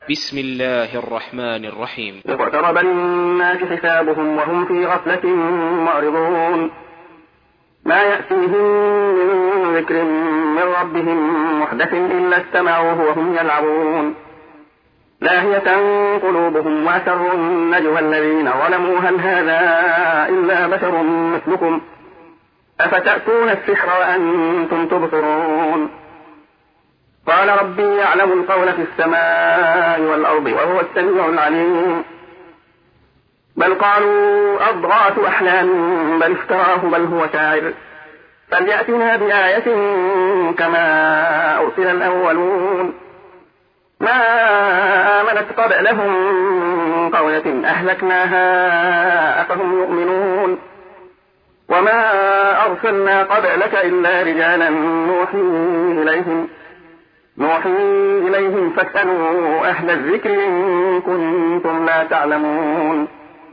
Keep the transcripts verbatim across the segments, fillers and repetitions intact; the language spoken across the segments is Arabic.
بسم الله الرحمن الرحيم. اقترب للناس حسابهم وهم في غفلة معرضون ما يأتيهم من ذكر من ربهم محدث إلا استمعوه وهم يلعبون لاهية قلوبهم وأسروا النجوى الذين ظلموا هل هذا إلا بشر مثلكم أفتأتون السحر وأنتم تبصرون قال ربي يعلم القول في السماء والأرض وهو السميع العليم بل قالوا أضغاث أحلام بل افتراه بل هو شاعر فليأتنا بآية كما أرسل الأولون ما آمنت قبلهم من قرية أهلكناها أفهم يؤمنون وما أرسلنا قبلك إلا رجالا نوحي إليهم نوحي إليهم فاسألوا أهل الذكر إن كنتم لا تعلمون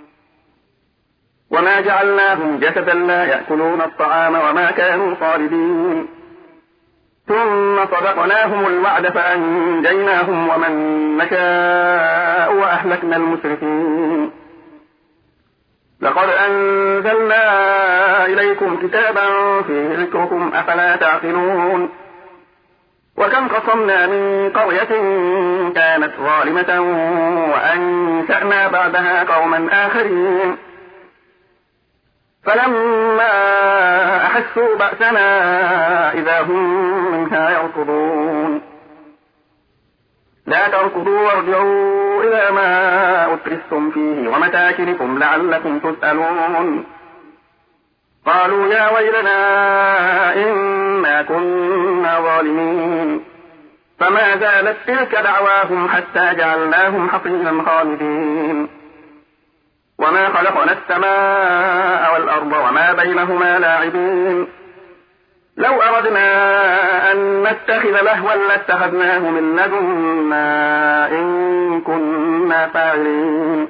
وما جعلناهم جسدا لا يأكلون الطعام وما كانوا خالدين ثم صدقناهم الوعد فأنجيناهم ومن نشاء وأهلكنا المسرفين لقد أنزلنا إليكم كتابا فيه ذكركم أفلا تعقلون وكم قصمنا من قرية كانت ظالمة وأنشأنا بعدها قوما آخرين فلما أحسوا بأسنا إذا هم منها يركضون لا تركضوا وارجعوا إلى ما أترفتم فيه ومساكنكم لعلكم تسألون قالوا يا ويلنا إنا كنا ظالمين فما زالت تلك دعواهم حتى جعلناهم حصيدا خالدين وما خلقنا السماء والأرض وما بينهما لاعبين لو أردنا أن نتخذ لهوا لاتخذناه من لدنا إن كنا فاعلين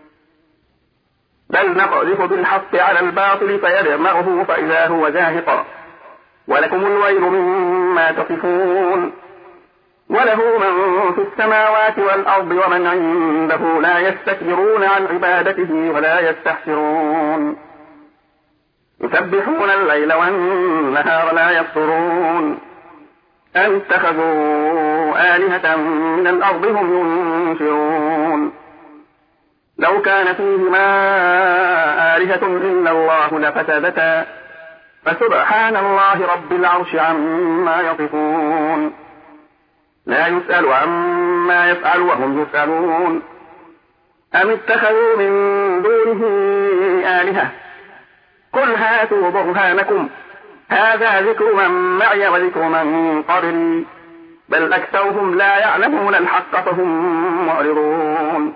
بل نقذف بالحق على الباطل فيدمغه فإذا هو زاهق ولكم الويل مما تصفون وله من في السماوات والأرض ومن عنده لا يستكبرون عن عبادته ولا يستحسرون يسبحون الليل والنهار لا يفطرون أم اتخذوا آلهة من الأرض هم ينشرون لو كان فيهما آلهة إلا الله لفسدتا فسبحان الله رب العرش عما يصفون لا يسأل عما يفعل وهم يسألون أم اتخذوا من دونه آلهة قل هاتوا برهانكم هذا ذكر من معي وذكر من قبلي بل أكثرهم لا يعلمون الحق فهم معرضون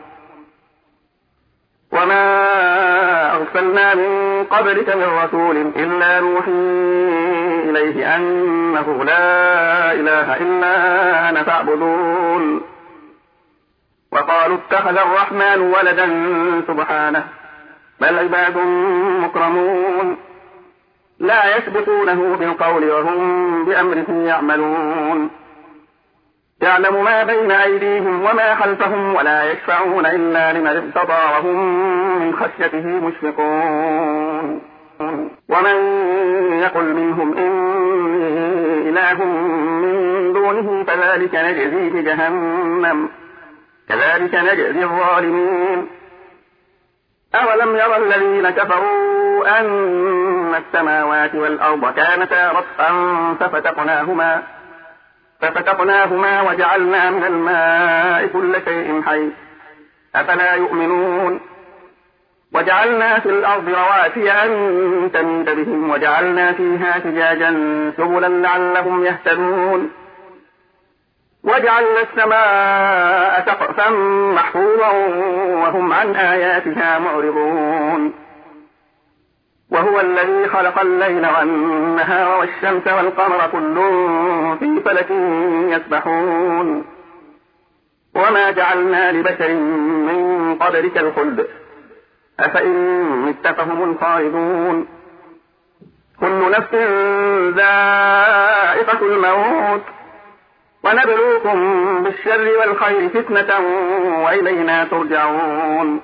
وما أرسلنا من قبلك من رسول إلا نوحي إليه أنه لا إله إلا أنا فاعبدون وقالوا اتخذ الرحمن ولدا سبحانه بل عباد مكرمون لا يسبقونه بالقول وهم بأمره يعملون يعلم ما بين أيديهم وما خلفهم ولا يشفعون إلا لمن ارتضى وهم من خشيته مشفقون ومن يقل منهم إني إله من دونه فذلك نجزيه جهنم كذلك نجزي الظالمين أولم يرى الذين كفروا أن السماوات والأرض كانتا رتقا ففتقناهما ففتقناهما وجعلنا من الماء كل شيء حي أفلا يؤمنون وجعلنا في الأرض رواسي أن تميد بهم وجعلنا فيها فجاجا سبلا لعلهم يهتدون وجعلنا السماء سقفا محفوظا وهم عن آياتها معرضون وهو الذي خلق الليل والنهار والشمس والقمر كل في فلك يسبحون وما جعلنا لبشر من قبلك الخلد أفإن مت فهم الخالدون كل نفس ذائقة الموت ونبلوكم بالشر والخير فتنة وإلينا ترجعون.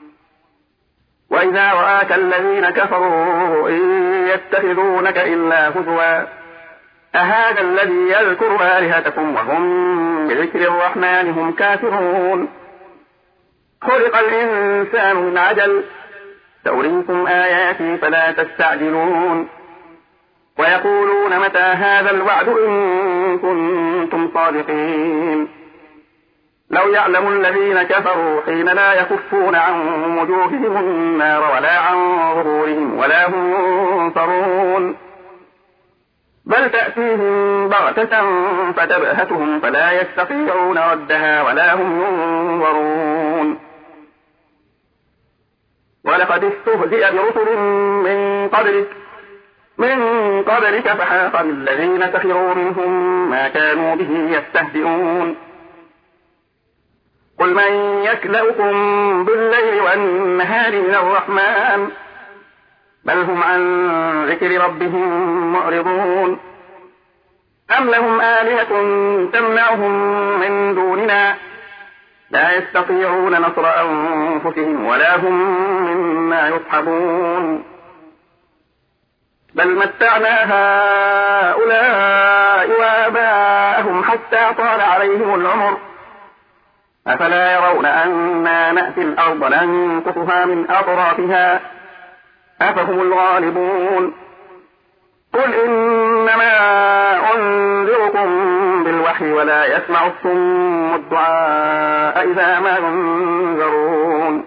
وإذا رآك الذين كفروا إن يتخذونك إلا هزوا أهذا الذي يذكر آلهتكم وهم بذكر الرحمن هم كافرون. خلق الإنسان من عجل سأريكم آياتي فلا تستعجلون. ويقولون متى هذا الوعد إن كنتم صادقين. لو يعلم الذين كفروا حين لا يكفون عن وجوههم النار ولا عن ظهورهم ولا هم ينصرون بل تأتيهم بغتة فتبهتهم فلا يستطيعون ردها ولا هم ينظرون. ولقد استهزئ برسل من قبلك من قبلك فحاق بالذين سخروا منهم ما كانوا به يستهزئون. قل من يكلؤكم بالليل والنهار من الرحمن بل هم عن ذكر ربهم معرضون. أم لهم آلهة تمنعهم من دوننا لا يستطيعون نصر أنفسهم ولا هم منا يصحبون. بل متعنا هؤلاء وآباءهم حتى طال عليهم العمر أفلا يرون أنا نأتي الأرض ننقصها من أطرافها أفهم الغالبون. قل إنما أنذركم بالوحي ولا يسمع الصم الدعاء إذا ما ينذرون.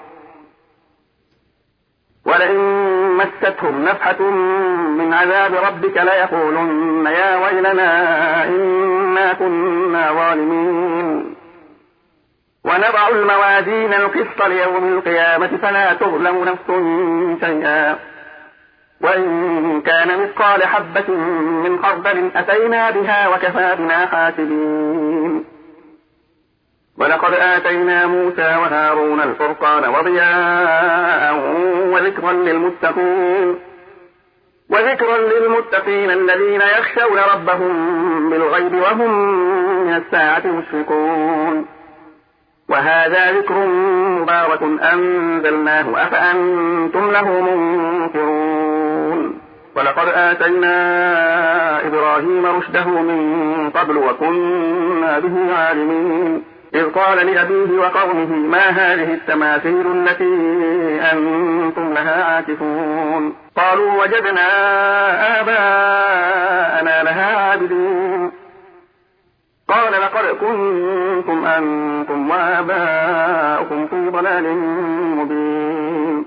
ولئن مستهم نفحة من عذاب ربك ليقولن يا ويلنا إنا كنا ظالمين. ونضع الموازين القسط ليوم القيامة فلا تظلم نفس شيئا وإن كان مثقال حبة من خردل أتينا بها وكفى بنا حاسبين. ولقد آتينا موسى وهارون الفرقان وضياء وذكرا للمتقين وذكرا للمتقين الذين يخشون ربهم بالغيب وهم من الساعة مشفقون. وهذا ذكر مبارك أنزلناه أفأنتم له منكرون. ولقد آتينا إبراهيم رشده من قبل وكنا به عالمين. إذ قال لأبيه وقومه ما هذه التماثيل التي أنتم لها عاكفون. قالوا وجدنا آباءنا لها عابدين. قال لقد كنتم أنتم وآباؤكم في ضلال مبين.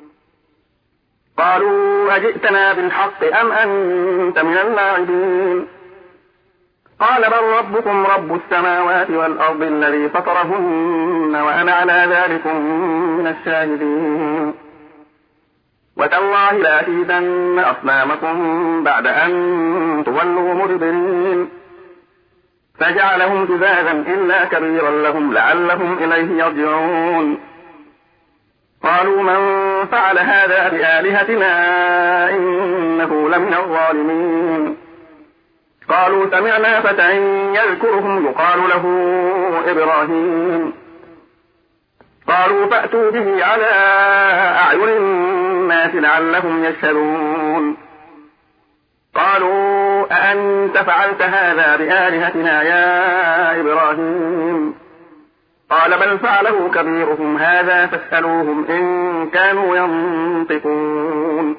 قالوا أجئتنا بالحق أم أنت من اللاعبين. قال بل ربكم رب السماوات والأرض الذي فطرهن وأنا على ذلكم من الشاهدين. وتالله لأكيدن أصنامكم بعد أن تولوا مدبرين. فجعلهم جذاذا إلا كبيرا لهم لعلهم إليه يرجعون. قالوا من فعل هذا بآلهتنا إنه لمن الظالمين. قالوا سمعنا فتى يذكرهم يقال له إبراهيم. قالوا فأتوا به على أعين الناس لعلهم يشهدون. قالوا أأنت فعلت هذا بآلهتنا يا إبراهيم. قال بل فعله كبيرهم هذا فاسألوهم إن كانوا ينطقون.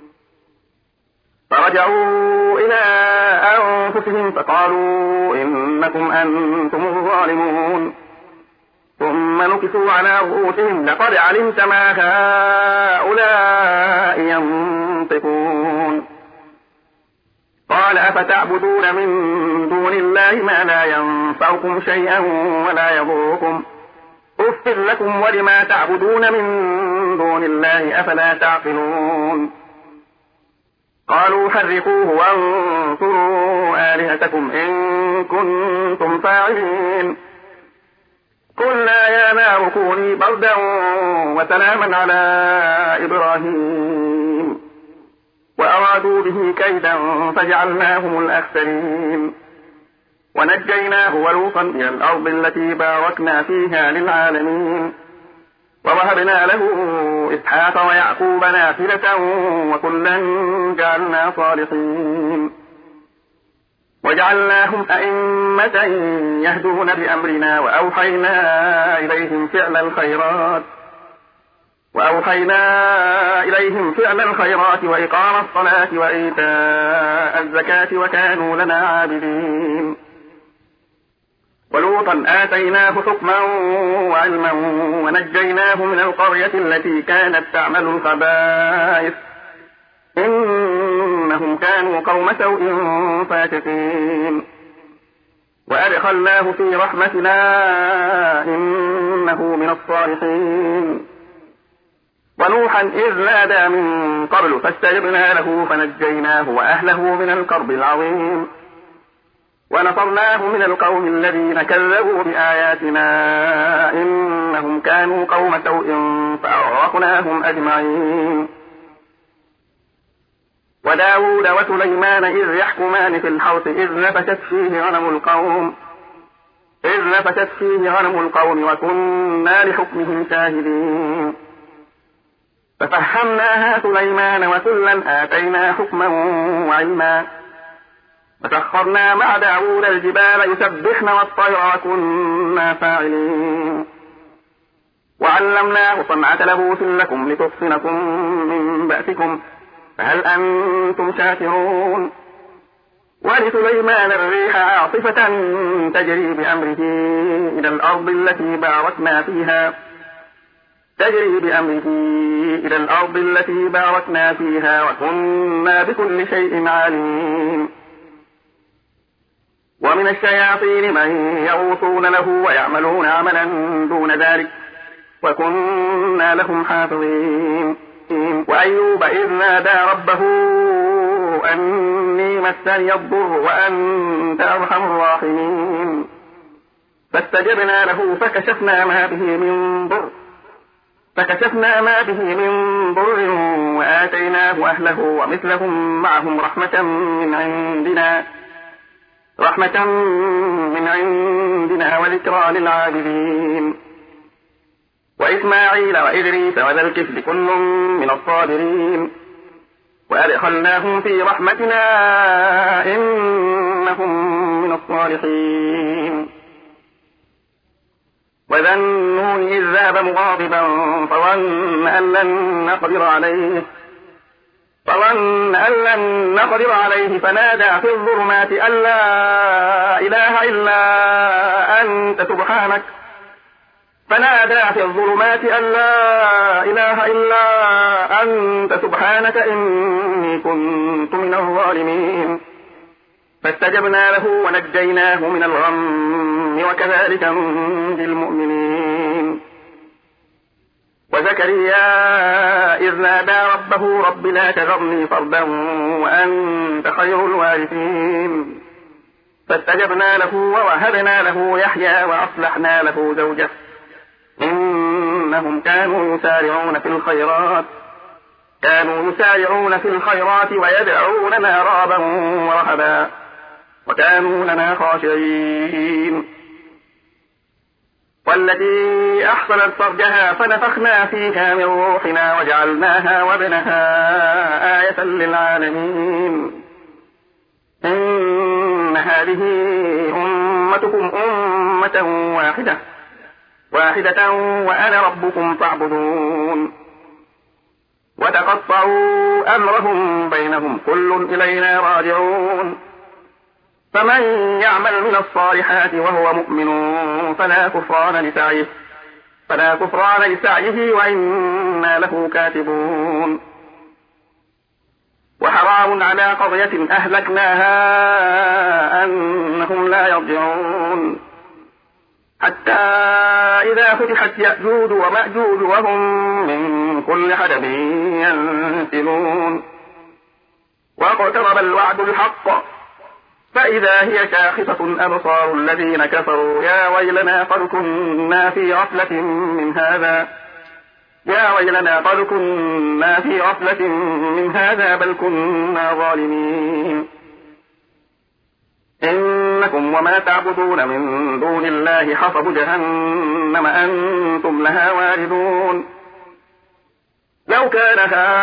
فرجعوا إلى أنفسهم فقالوا إنكم أنتم الظالمون. ثم نكسوا على رؤوسهم لقد علمت ما هؤلاء ينطقون. قال أفتعبدون من دون الله ما لا ينفعكم شيئا ولا يضركم أف لكم ولما تعبدون من دون الله أفلا تعقلون. قالوا حرقوه وانصروا آلهتكم إن كنتم فاعلين. قلنا يا نار كوني بردا وسلاما على إبراهيم وأرادوا به كيدا فجعلناهم الأخسرين. ونجيناه ولوطا إلى الأرض التي باركنا فيها للعالمين ووهبنا له إسحاق ويعقوب نافلة وكلا جعلنا صالحين وجعلناهم أئمة يهدون بأمرنا وأوحينا إليهم فعل الخيرات وأوحينا إليهم فعل الخيرات وإقام الصلاة وإيتاء الزكاة وكانوا لنا عابدين ولوطا آتيناه حكما وعلما ونجيناه من القرية التي كانت تعمل الخبائث إنهم كانوا قوم سوء فاسقين وأدخلناه في رحمتنا إنه من الصالحين ونوحا إذ نادى من قبل فاستجبنا له فنجيناه وأهله من الكرب العظيم ونصرناه من القوم الذين كذبوا بآياتنا إنهم كانوا قوم سوء فأغرقناهم أجمعين وداود وسليمان إذ يحكمان في الحرث إذ نفشت فيه غنم القوم إذ نفشت فيه غنم القوم وكنا لحكمهم شاهدين ففهمناها سليمان وكلا آتينا حكما وعلما وسخرنا مع داود الجبال يسبحن والطير وكنا فاعلين وعلمناه صنعة لبوس لكم لتحصنكم من بأسكم فهل أنتم شاكرون ولسليمان الريح عاصفة تجري بأمره إلى الأرض التي باركنا فيها تجري بأمره إلى الأرض التي باركنا فيها وكنا بكل شيء عالمين ومن الشياطين من يغوصون له ويعملون عملا دون ذلك وكنا لهم حافظين وأيوب إذ نادى ربه أني مسني الضر وأنت أرحم الراحمين فاستجبنا له فكشفنا ما به من ضر فكشفنا ما به من ضر وآتيناه أهله ومثلهم معهم رحمة من عندنا رحمة من عندنا وذكرى للعابدين وإسماعيل وإدريس وذا الكفل كل من الصابرين وأدخلناهم في رحمتنا إنهم من الصالحين وذا النون إذ ذهب مغاضبا فظن أن لن نقدر عليه فظن أن لن نقدر عليه فنادى في الظلمات أن لا إله إلا أنت سبحانك فنادى في الظلمات أن لا إله إلا أنت سبحانك إني كنت من الظالمين فاستجبنا له ونجيناه من الغم وكذلك ننجي المؤمنين وزكريا إذ نادى ربه رب لا تذرني فردا وأنت خير الوارثين فاستجبنا له ووهبنا له يحيى وأصلحنا له زوجه إنهم كانوا يسارعون في الخيرات كانوا يسارعون في الخيرات ويدعوننا رغبا ورهبا وكانوا لنا خاشعين والتي أحصنت فرجها فنفخنا فيها من روحنا وجعلناها وابنها آية للعالمين إن هذه أمتكم أمة واحدة واحدة وأنا ربكم فاعبدون وتقطعوا أمرهم بينهم كل إلينا راجعون فمن يعمل من الصالحات وهو مؤمن فلا كفران لسعيه فلا كفران لسعيه وإنا له كاتبون وحرام على قرية أهلكناها أنهم لا يرجعون حتى إذا فتحت يأجوج ومأجوج وهم من كل حدب ينسلون واقترب الوعد الحق فإذا هي شاخصة أبصار الذين كفروا يا ويلنا قد كنا في غفلة من هذا يا ويلنا قد كنا في غفلة من هذا بل كنا ظالمين إن إنكم وما تعبدون من دون الله حصب جهنم أنتم لها واردون لو كان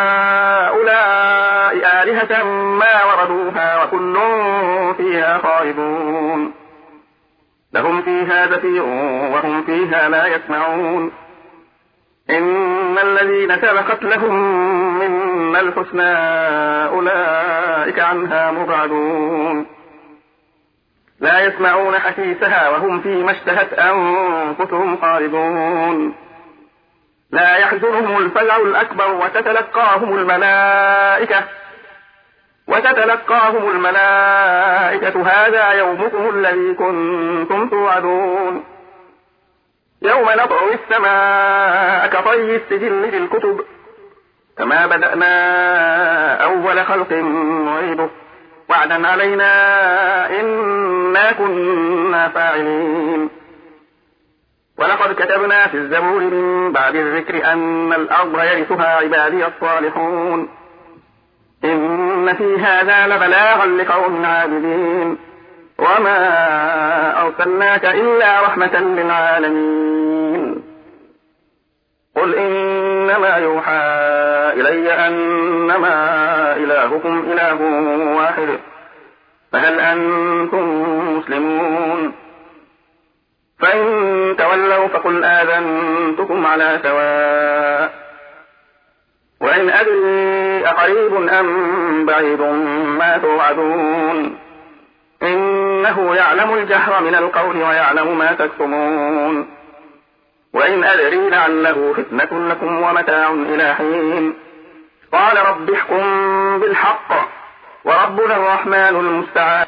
هؤلاء آلهة ما وردوها وكل فيها خالدون لهم فيها زفير وهم فيها لا يسمعون إن الذين سبقت لهم منا الحسنى أولئك عنها مبعدون لا يسمعون حسيسها وهم فيما اشتهت أنفسهم خالدون لا يحزنهم الفزع الأكبر وتتلقاهم الملائكة وتتلقاهم الملائكة هذا يومكم الذي كنتم توعدون يوم نطوي السماء كطي السجل للكتب كما بدأنا أول خلق نعيده وعدا علينا إنا كنا فاعلين ولقد كتبنا في الزبور من بعد الذكر أن الأرض يرثها عبادي الصالحون إن في هذا لبلاغا لقوم عابدين وما أرسلناك إلا رحمة للعالمين قل إنما يوحى إلي أنما إلهكم إله واحد فهل أنتم مسلمون فإن تولوا فقل آذنتكم على سواء وإن أدري أقريب أم بعيد ما توعدون إنه يعلم الجهر من القول ويعلم ما تكتمون وإن أدري لعله فتنة لكم ومتاع إلى حين قال رب احكم بالحق وربنا الرحمن المستعان